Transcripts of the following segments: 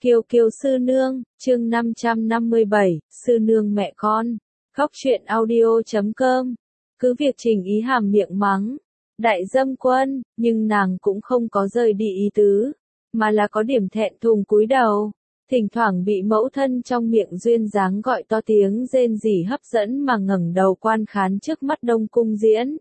Kiều Kiều sư nương, chương 557, sư nương mẹ con. Góc truyện audio.com. Cứ việc Trình Ý Hàm miệng mắng đại dâm quân, nhưng nàng cũng không có rời đi ý tứ, mà là có điểm thẹn thùng cúi đầu. Thỉnh thoảng bị mẫu thân trong miệng duyên dáng gọi to tiếng rên rỉ hấp dẫn mà ngẩng đầu quan khán trước mắt Đông Cung diễn.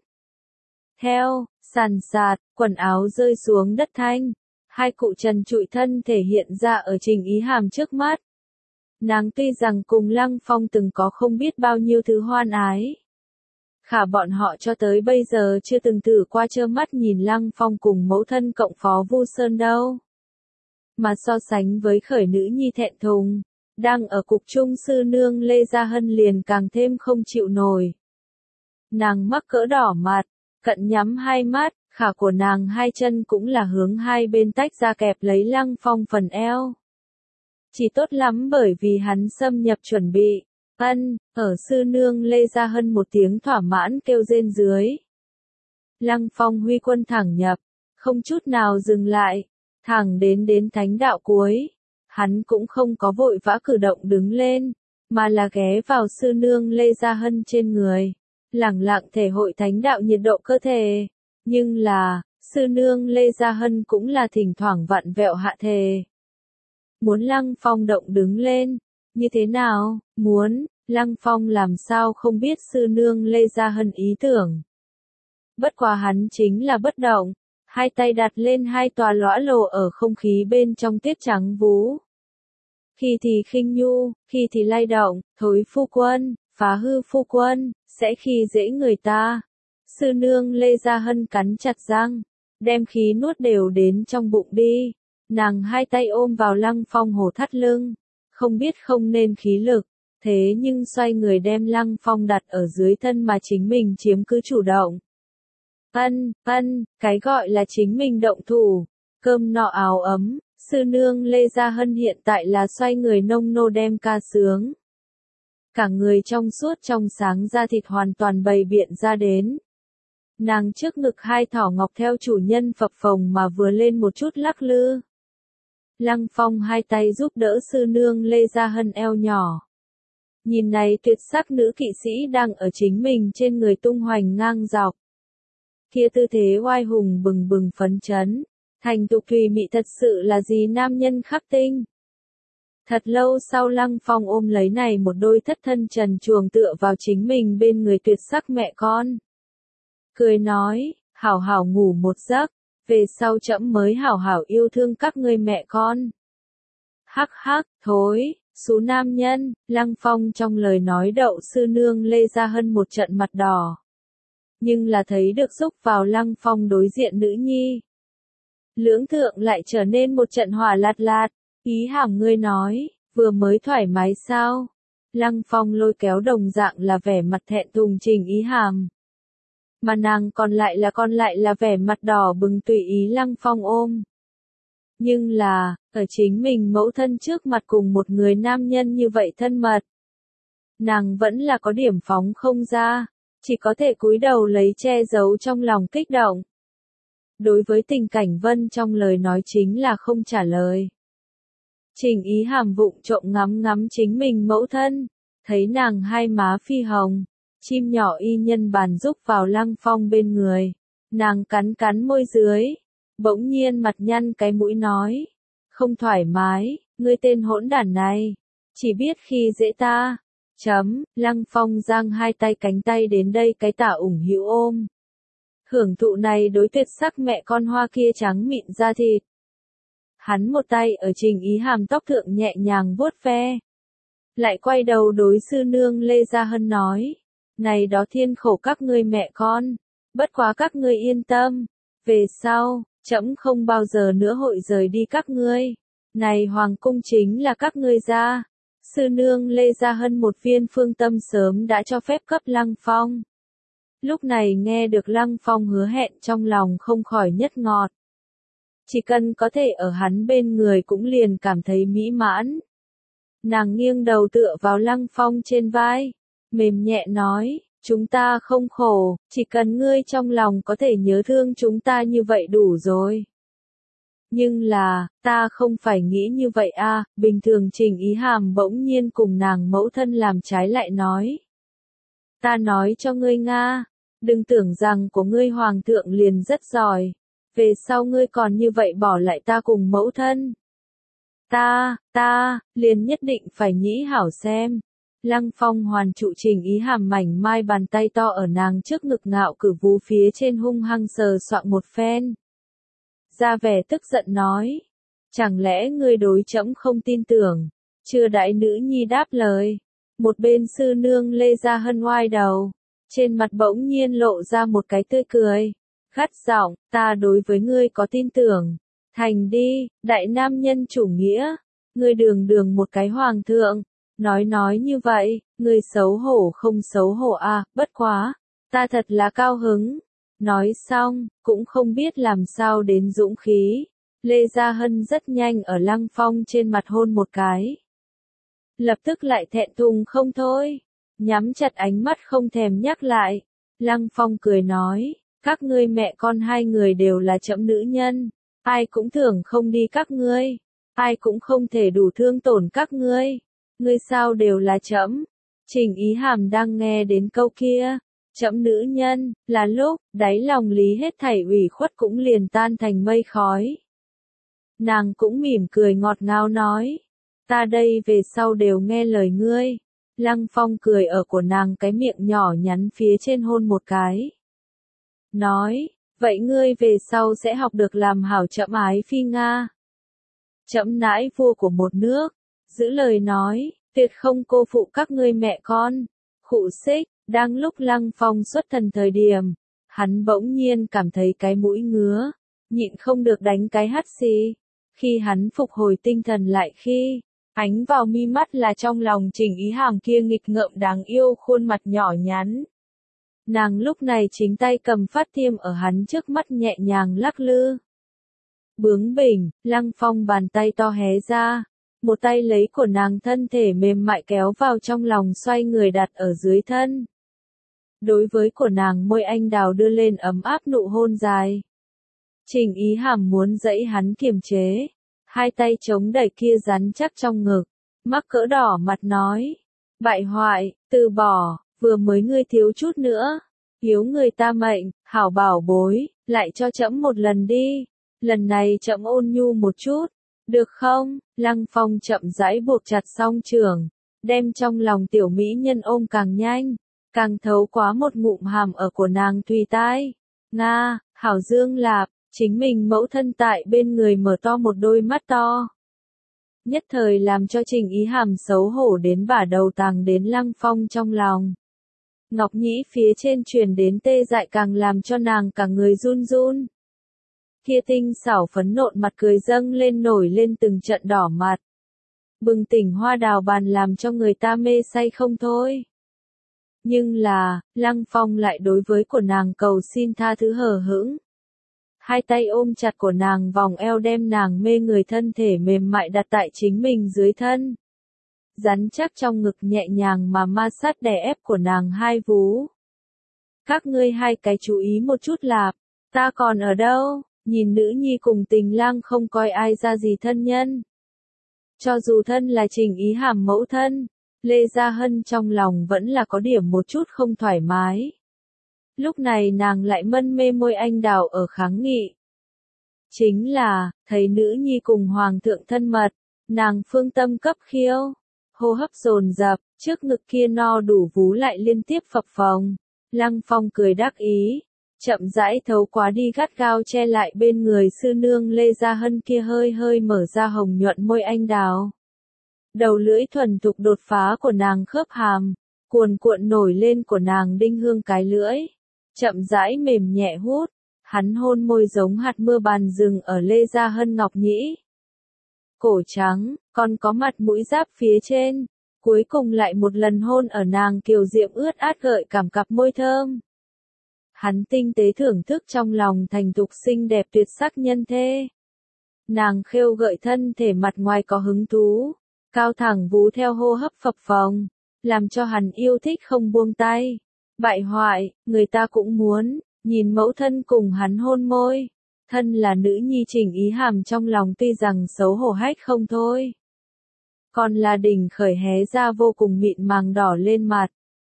Theo, sàn sạt, quần áo rơi xuống đất thanh. Hai cụ trần trụi thân thể hiện ra ở Trình Ý Hàm trước mắt. Nàng tuy rằng cùng Lăng Phong từng có không biết bao nhiêu thứ hoan ái, khả bọn họ cho tới bây giờ chưa từng thử qua trơ mắt nhìn Lăng Phong cùng mẫu thân cộng phó Vu Sơn đâu. Mà so sánh với khởi nữ nhi thẹn thùng, đang ở cục trung sư nương Lê Gia Hân liền càng thêm không chịu nổi. Nàng mắc cỡ đỏ mặt, cận nhắm hai mắt. Khả của nàng hai chân cũng là hướng hai bên tách ra kẹp lấy Lăng Phong phần eo. Chỉ tốt lắm bởi vì hắn xâm nhập chuẩn bị. Ở sư nương Lê Gia Hân một tiếng thỏa mãn kêu rên dưới. Lăng Phong huy quân thẳng nhập, không chút nào dừng lại, thẳng đến thánh đạo cuối. Hắn cũng không có vội vã cử động đứng lên, mà là ghé vào sư nương Lê Gia Hân trên người, lẳng lặng thể hội thánh đạo nhiệt độ cơ thể. Nhưng là, sư nương Lê Gia Hân cũng là thỉnh thoảng vặn vẹo hạ thề. Muốn Lăng Phong động đứng lên, như thế nào, Lăng Phong làm sao không biết sư nương Lê Gia Hân ý tưởng. Bất quá hắn chính là bất động, hai tay đặt lên hai tòa lõa lồ ở không khí bên trong tuyết trắng vú. Khi thì khinh nhu, khi thì lay động, thối phu quân, phá hư phu quân, sẽ khi dễ người ta. Sư nương Lê Gia Hân cắn chặt răng, đem khí nuốt đều đến trong bụng đi. Nàng hai tay ôm vào Lăng Phong hổ thắt lưng, không biết không nên khí lực, thế nhưng xoay người đem Lăng Phong đặt ở dưới thân mà chính mình chiếm cứ chủ động. Cái gọi là chính mình động thủ, cơm nọ áo ấm, sư nương Lê Gia Hân hiện tại là xoay người nông nô đem ca sướng. Cả người trong suốt trong sáng da thịt hoàn toàn bày biện ra đến. Nàng trước ngực hai thỏ ngọc theo chủ nhân phập phồng mà vừa lên một chút lắc lư. Lăng Phong hai tay giúp đỡ sư nương Lê Gia Hân eo nhỏ. Nhìn này tuyệt sắc nữ kỵ sĩ đang ở chính mình trên người tung hoành ngang dọc. Kia tư thế oai hùng bừng bừng phấn chấn, thành tục thùy mị thật sự là gì nam nhân khắc tinh. Thật lâu sau Lăng Phong ôm lấy này một đôi thất thân trần truồng tựa vào chính mình bên người tuyệt sắc mẹ con. Cười nói, hảo hảo ngủ một giấc, về sau trẫm mới hảo hảo yêu thương các ngươi mẹ con. Hắc hắc, thối, xú nam nhân, Lăng Phong trong lời nói đậu sư nương Lê Gia Hân một trận mặt đỏ. Nhưng là thấy được xúc vào Lăng Phong đối diện nữ nhi. Lưỡng thượng lại trở nên một trận hỏa lạt lạt, Ý Hàm ngươi nói, vừa mới thoải mái sao? Lăng Phong lôi kéo đồng dạng là vẻ mặt thẹn thùng Trình Ý Hàm. Mà nàng còn lại là vẻ mặt đỏ bừng tùy ý Lăng Phong ôm. Nhưng là, ở chính mình mẫu thân trước mặt cùng một người nam nhân như vậy thân mật. Nàng vẫn là có điểm phóng không ra, chỉ có thể cúi đầu lấy che giấu trong lòng kích động. Đối với tình cảnh Vân trong lời nói chính là không trả lời. Trình Ý Hàm vụng trộm ngắm chính mình mẫu thân, thấy nàng hai má phi hồng. Chim nhỏ y nhân bàn rúc vào Lăng Phong bên người. Nàng cắn môi dưới. Bỗng nhiên mặt nhăn cái mũi nói. Không thoải mái, ngươi tên hỗn đản này. Chỉ biết khi dễ ta. Lăng Phong giang hai tay cánh tay đến đây cái tả ủng hữu ôm. Hưởng thụ này đối tuyệt sắc mẹ con hoa kia trắng mịn da thịt. Hắn một tay ở Trình Ý Hàm tóc thượng nhẹ nhàng vuốt ve. Lại quay đầu đối sư nương Lê Gia Hân nói. Này đó thiên khổ các ngươi mẹ con, bất quá các ngươi yên tâm, về sau, trẫm không bao giờ nữa hội rời đi các ngươi, này hoàng cung chính là các ngươi gia. Sư nương Lê Gia Hân một viên phương tâm sớm đã cho phép cấp Lăng Phong. Lúc này nghe được Lăng Phong hứa hẹn trong lòng không khỏi nhất ngọt. Chỉ cần có thể ở hắn bên người cũng liền cảm thấy mỹ mãn. Nàng nghiêng đầu tựa vào Lăng Phong trên vai. Mềm nhẹ nói, chúng ta không khổ, chỉ cần ngươi trong lòng có thể nhớ thương chúng ta như vậy đủ rồi. Nhưng là, ta không phải nghĩ như vậy a. Bình thường Trình Ý Hàm bỗng nhiên cùng nàng mẫu thân làm trái lại nói. Ta nói cho ngươi Nga, đừng tưởng rằng của ngươi hoàng thượng liền rất giỏi. Về sau ngươi còn như vậy bỏ lại ta cùng mẫu thân. Ta, liền nhất định phải nhĩ hảo xem. Lăng Phong hoàn trụ Trình Ý Hàm mảnh mai bàn tay to ở nàng trước ngực ngạo cử vú phía trên hung hăng sờ soạng một phen. Ra vẻ tức giận nói. Chẳng lẽ ngươi đối trẫm không tin tưởng? Chưa đại nữ nhi đáp lời. Một bên sư nương Lê Gia Hân oai đầu. Trên mặt bỗng nhiên lộ ra một cái tươi cười. Gắt giọng, ta đối với ngươi có tin tưởng. Thành đi, đại nam nhân chủ nghĩa. Ngươi đường đường một cái hoàng thượng. Nói như vậy, ngươi xấu hổ không xấu hổ à, bất quá. Ta thật là cao hứng. Nói xong, cũng không biết làm sao đến dũng khí. Lê Gia Hân rất nhanh ở Lăng Phong trên mặt hôn một cái. Lập tức lại thẹn thùng không thôi. Nhắm chặt ánh mắt không thèm nhắc lại. Lăng Phong cười nói, các ngươi mẹ con hai người đều là trẫm nữ nhân. Ai cũng thường không đi các ngươi. Ai cũng không thể đủ thương tổn các ngươi. Ngươi sao đều là trẫm. Trình Ý Hàm đang nghe đến câu kia. Trẫm nữ nhân, là lúc, đáy lòng lý hết thảy ủy khuất cũng liền tan thành mây khói. Nàng cũng mỉm cười ngọt ngào nói. Ta đây về sau đều nghe lời ngươi. Lăng Phong cười ở của nàng cái miệng nhỏ nhắn phía trên hôn một cái. Nói, vậy ngươi về sau sẽ học được làm hảo trẫm ái phi Nga. Trẫm nãi vua của một nước. Giữ lời nói, tuyệt không cô phụ các ngươi mẹ con. Khụ xích. Đang lúc Lăng Phong xuất thần thời điểm, hắn bỗng nhiên cảm thấy cái mũi ngứa, nhịn không được đánh cái hắt xì. Khi hắn phục hồi tinh thần lại khi, ánh vào mi mắt là trong lòng Trình Ý Hàm kia nghịch ngợm đáng yêu khuôn mặt nhỏ nhắn. Nàng lúc này chính tay cầm phát tiêm ở hắn trước mắt nhẹ nhàng lắc lư. Bướng bỉnh, Lăng Phong bàn tay to hé ra. Một tay lấy của nàng thân thể mềm mại kéo vào trong lòng xoay người đặt ở dưới thân. Đối với của nàng môi anh đào đưa lên ấm áp nụ hôn dài. Trình Ý Hàm muốn dẫy hắn kiềm chế. Hai tay chống đẩy kia rắn chắc trong ngực. Mắc cỡ đỏ mặt nói. Bại hoại, từ bỏ, vừa mới ngươi thiếu chút nữa. Hiếu người ta mệnh, hảo bảo bối, lại cho trẫm một lần đi. Lần này trẫm ôn nhu một chút. Được không? Lăng Phong chậm rãi buộc chặt song trường. Đem trong lòng tiểu mỹ nhân ôm càng nhanh. Càng thấu quá một ngụm hàm ở của nàng tùy tai. Nga, hảo dương lạp, chính mình mẫu thân tại bên người mở to một đôi mắt to. Nhất thời làm cho Trình Ý Hàm xấu hổ đến bả đầu tàng đến Lăng Phong trong lòng. Ngọc nhĩ phía trên truyền đến tê dại càng làm cho nàng cả người run run. Kia tinh xảo phấn nộn mặt cười dâng lên nổi lên từng trận đỏ mặt. Bừng tỉnh hoa đào bàn làm cho người ta mê say không thôi. Nhưng là, Lăng Phong lại đối với của nàng cầu xin tha thứ hờ hững. Hai tay ôm chặt của nàng vòng eo đem nàng mê người thân thể mềm mại đặt tại chính mình dưới thân. Rắn chắc trong ngực nhẹ nhàng mà ma sát đè ép của nàng hai vú. Các ngươi hai cái chú ý một chút lạp, ta còn ở đâu, nhìn nữ nhi cùng tình lang không coi ai ra gì thân nhân. Cho dù thân là Trình Ý Hàm mẫu thân. Lê Gia Hân trong lòng vẫn là có điểm một chút không thoải mái. Lúc này nàng lại mân mê môi anh đào ở kháng nghị. Chính là, thấy nữ nhi cùng hoàng thượng thân mật, nàng phương tâm cấp khiêu. Hô hấp dồn dập, trước ngực kia no đủ vú lại liên tiếp phập phồng. Lăng Phong cười đắc ý, chậm rãi thấu quá đi gắt gao che lại bên người sư nương Lê Gia Hân kia hơi hơi mở ra hồng nhuận môi anh đào. Đầu lưỡi thuần thục đột phá của nàng khớp hàm, cuồn cuộn nổi lên của nàng đinh hương cái lưỡi, chậm rãi mềm nhẹ hút, hắn hôn môi giống hạt mưa bàn rừng ở Lê Gia Hân ngọc nhĩ. Cổ trắng, còn có mặt mũi giáp phía trên, cuối cùng lại một lần hôn ở nàng kiều diệm ướt át gợi cảm cặp môi thơm. Hắn tinh tế thưởng thức trong lòng thành thục xinh đẹp tuyệt sắc nhân thê. Nàng khêu gợi thân thể mặt ngoài có hứng thú. Cao thẳng vú theo hô hấp phập phồng, làm cho hắn yêu thích không buông tay. Bại hoại, người ta cũng muốn, nhìn mẫu thân cùng hắn hôn môi. Thân là nữ nhi Trình Ý Hàm trong lòng tuy rằng xấu hổ hách không thôi. Còn là đỉnh khởi hé ra vô cùng mịn màng đỏ lên mặt.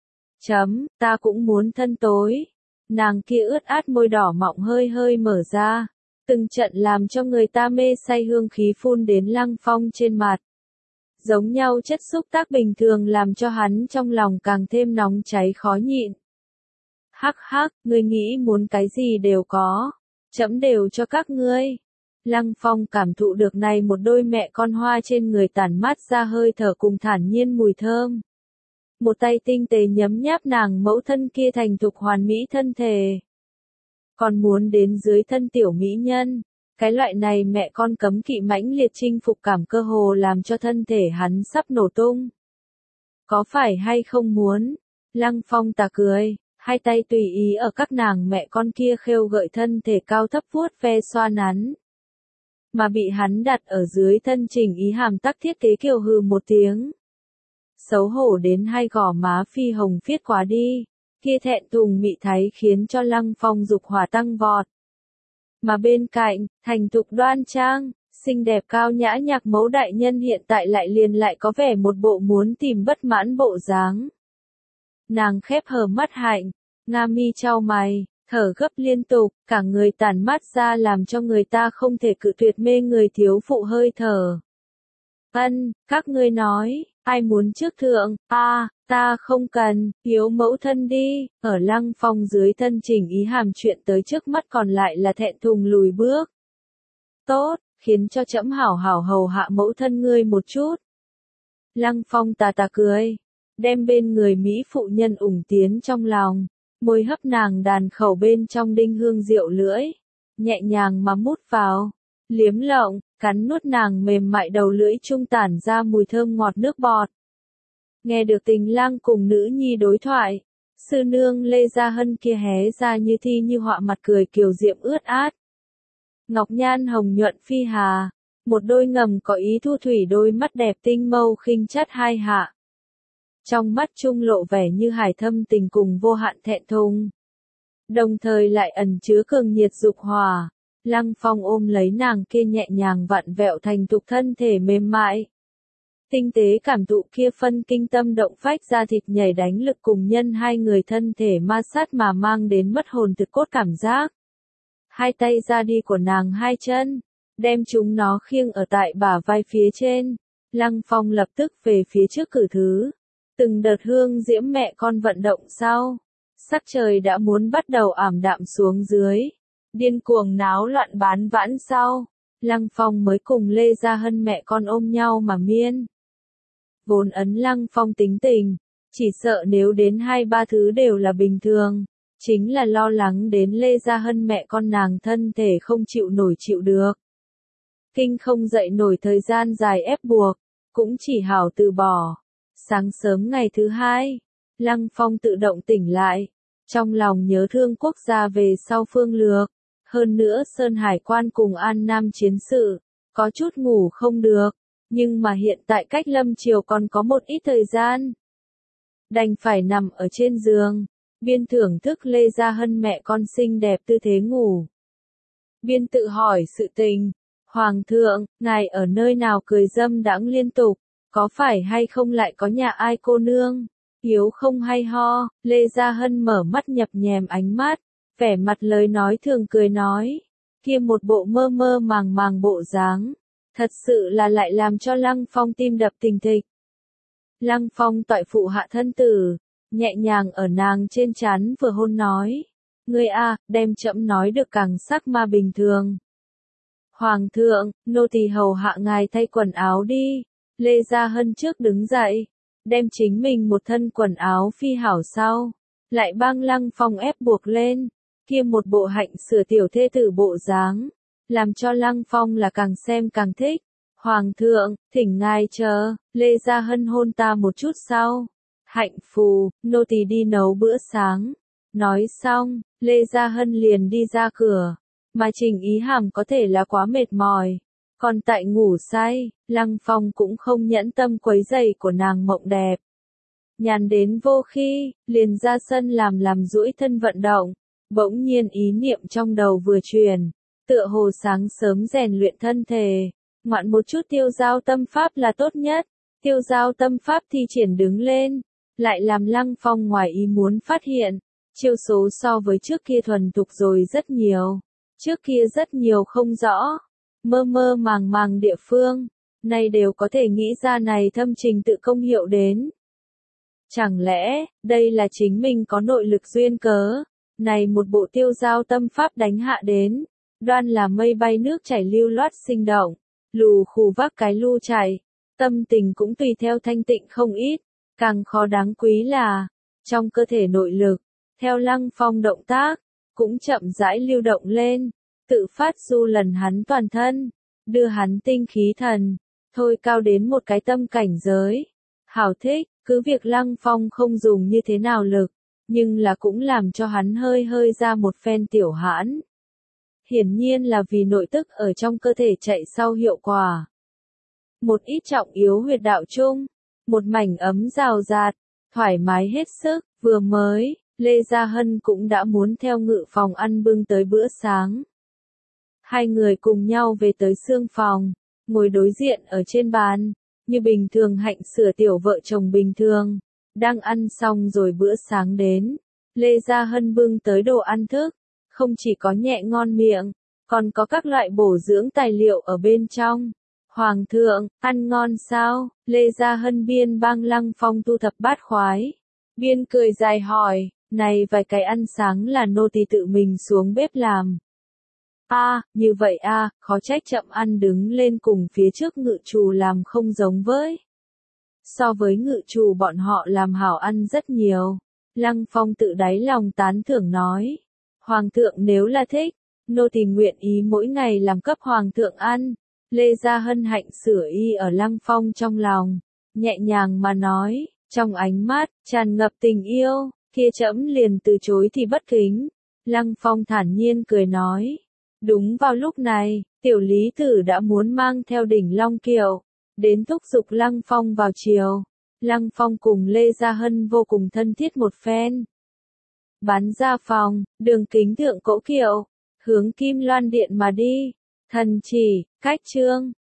Ta cũng muốn thân tối. Nàng kia ướt át môi đỏ mọng hơi hơi mở ra. Từng trận làm cho người ta mê say hương khí phun đến Lăng Phong trên mặt. Giống nhau chất xúc tác bình thường làm cho hắn trong lòng càng thêm nóng cháy khó nhịn. Hắc hắc, ngươi nghĩ muốn cái gì đều có. Trẫm đều cho các ngươi. Lăng Phong cảm thụ được này một đôi mẹ con hoa trên người tản mát ra hơi thở cùng thản nhiên mùi thơm. Một tay tinh tế nhấm nháp nàng mẫu thân kia thành thục hoàn mỹ thân thể. Còn muốn đến dưới thân tiểu mỹ nhân. Cái loại này mẹ con cấm kỵ mãnh liệt chinh phục cảm cơ hồ làm cho thân thể hắn sắp nổ tung. Có phải hay không muốn? Lăng Phong tà cười, hai tay tùy ý ở các nàng mẹ con kia khêu gợi thân thể cao thấp vuốt ve xoa nắn. Mà bị hắn đặt ở dưới thân Trình Ý Hàm tắc thiết kế kiều hừ một tiếng. Xấu hổ đến hai gò má phi hồng phiết quá đi, kia thẹn thùng mị thái khiến cho Lăng Phong dục hỏa tăng vọt. Mà bên cạnh, thành thục đoan trang, xinh đẹp cao nhã nhạc mẫu đại nhân hiện tại lại có vẻ một bộ muốn tìm bất mãn bộ dáng. Nàng khép hờ mắt hạnh, nga mi chau mày, thở gấp liên tục, cả người tản mát ra làm cho người ta không thể cự tuyệt mê người thiếu phụ hơi thở. Các ngươi nói, ai muốn trước thượng, ta không cần, hiếu mẫu thân đi, ở Lăng Phong dưới thân Trình Ý Hàm chuyện tới trước mắt còn lại là thẹn thùng lùi bước. Tốt, khiến cho trẫm hảo hảo hầu hạ mẫu thân ngươi một chút. Lăng Phong tà tà cười, đem bên người Mỹ phụ nhân ủng tiến trong lòng, môi hấp nàng đàn khẩu bên trong đinh hương rượu lưỡi, nhẹ nhàng mà mút vào, liếm lộng, cắn nuốt nàng mềm mại đầu lưỡi trung tản ra mùi thơm ngọt nước bọt. Nghe được Tình Lang cùng nữ nhi đối thoại, sư nương Lê Gia Hân kia hé ra như thi như họa mặt cười kiều diệm ướt át. Ngọc nhan hồng nhuận phi hà, một đôi ngầm có ý thu thủy đôi mắt đẹp tinh mâu khinh chất hai hạ. Trong mắt trung lộ vẻ như hải thâm tình cùng vô hạn thẹn thùng. Đồng thời lại ẩn chứa cường nhiệt dục hòa. Lăng Phong ôm lấy nàng kia nhẹ nhàng vặn vẹo thành thục thân thể mềm mại. Tinh tế cảm thụ kia phân kinh tâm động phách ra thịt nhảy đánh lực cùng nhân hai người thân thể ma sát mà mang đến mất hồn thực cốt cảm giác. Hai tay ra đi của nàng hai chân, đem chúng nó khiêng ở tại bả vai phía trên. Lăng Phong lập tức về phía trước cử thứ. Từng đợt hương diễm mẹ con vận động sau. Sắc trời đã muốn bắt đầu ảm đạm xuống dưới. Điên cuồng náo loạn bán vãn sau. Lăng Phong mới cùng Lê Gia Hân mẹ con ôm nhau mà miên. Vốn ấn Lăng Phong tính tình, chỉ sợ nếu đến 2-3 thứ đều là bình thường, chính là lo lắng đến Lê Gia Hân mẹ con nàng thân thể không chịu được. Kinh không dậy nổi thời gian dài ép buộc, cũng chỉ hảo từ bỏ. Sáng sớm ngày thứ hai, Lăng Phong tự động tỉnh lại, trong lòng nhớ thương quốc gia về sau phương lược, hơn nữa Sơn Hải quan cùng An Nam chiến sự, có chút ngủ không được. Nhưng mà hiện tại cách lâm chiều còn có một ít thời gian. Đành phải nằm ở trên giường, biên thưởng thức Lê Gia Hân mẹ con xinh đẹp tư thế ngủ. Biên tự hỏi sự tình, Hoàng thượng, ngài ở nơi nào cười dâm đãng liên tục, có phải hay không lại có nhà ai cô nương, hiếu không hay ho, Lê Gia Hân mở mắt nhập nhèm ánh mắt, vẻ mặt lời nói thường cười nói, kia một bộ mơ mơ màng màng bộ dáng. Thật sự là lại làm cho Lăng Phong tim đập thình thịch. Lăng Phong toại phụ hạ thân tử, nhẹ nhàng ở nàng trên trán vừa hôn nói. Ngươi đem trẫm nói được càng sắc ma bình thường. Hoàng thượng, nô tỳ hầu hạ ngài thay quần áo đi. Lê Gia Hân trước đứng dậy, đem chính mình một thân quần áo phi hảo sau. Lại băng Lăng Phong ép buộc lên, kia một bộ hạnh sửa tiểu thê tử bộ dáng. Làm cho Lăng Phong là càng xem càng thích. Hoàng thượng, thỉnh ngài chờ, Lê Gia Hân hôn ta một chút sau. Hạnh phù, nô tỳ đi nấu bữa sáng. Nói xong, Lê Gia Hân liền đi ra cửa. Mà Trình Ý Hàm có thể là quá mệt mỏi. Còn tại ngủ say, Lăng Phong cũng không nhẫn tâm quấy giày của nàng mộng đẹp. Nhàn đến vô khi, liền ra sân làm duỗi thân vận động. Bỗng nhiên ý niệm trong đầu vừa truyền. tựa hồ sáng sớm rèn luyện thân thể, ngoạn một chút tiêu giao tâm pháp là tốt nhất. Tiêu giao tâm pháp thi triển đứng lên, lại làm Lăng Phong ngoài ý muốn phát hiện, chiêu số so với trước kia thuần thục rồi rất nhiều. Trước kia rất nhiều không rõ, mơ mơ màng màng địa phương, nay đều có thể nghĩ ra này thâm trình tự công hiệu đến. Chẳng lẽ, đây là chính mình có nội lực duyên cớ, này một bộ tiêu giao tâm pháp đánh hạ đến, đoan là mây bay nước chảy lưu loát sinh động, lù khù vác cái lu chảy, tâm tình cũng tùy theo thanh tịnh không ít, càng khó đáng quý là, trong cơ thể nội lực, theo Lăng Phong động tác, cũng chậm rãi lưu động lên, tự phát du lần hắn toàn thân, đưa hắn tinh khí thần, thôi cao đến một cái tâm cảnh giới. Hảo thích, cứ việc Lăng Phong không dùng như thế nào lực, nhưng là cũng làm cho hắn hơi hơi ra một phen tiểu hãn. Hiển nhiên là vì nội tức ở trong cơ thể chạy sau hiệu quả. Một ít trọng yếu huyệt đạo chung, một mảnh ấm rào rạt, thoải mái hết sức, vừa mới, Lê Gia Hân cũng đã muốn theo Ngự phòng ăn bưng tới bữa sáng. Hai người cùng nhau về tới xương phòng, ngồi đối diện ở trên bàn, như bình thường hạnh sửa tiểu vợ chồng bình thường, đang ăn xong rồi bữa sáng đến. Lê Gia Hân bưng tới đồ ăn thức, không chỉ có nhẹ ngon miệng, còn có các loại bổ dưỡng tài liệu ở bên trong. Hoàng thượng, ăn ngon sao? Lê Gia Hân biên bang Lăng Phong thu thập bát khoái. Biên cười dài hỏi, này vài cái ăn sáng là nô tỳ tự mình xuống bếp làm. Như vậy khó trách chậm ăn đứng lên cùng phía trước ngự trù làm không giống với. So với ngự trù bọn họ làm hảo ăn rất nhiều. Lăng Phong tự đáy lòng tán thưởng nói. Hoàng thượng nếu là thích, nô tỳ nguyện ý mỗi ngày làm cấp hoàng thượng ăn. Lê Gia Hân hạnh sửa y ở Lăng Phong trong lòng, nhẹ nhàng mà nói, trong ánh mắt, tràn ngập tình yêu, kia trẫm liền từ chối thì bất kính. Lăng Phong thản nhiên cười nói. Đúng vào lúc này, tiểu lý tử đã muốn mang theo đỉnh Long Kiệu, đến thúc giục Lăng Phong vào chiều. Lăng Phong cùng Lê Gia Hân vô cùng thân thiết một phen. Bắn ra phòng, đường kính thượng cỗ kiệu, hướng Kim Loan Điện mà đi. Thần chỉ, cách chương.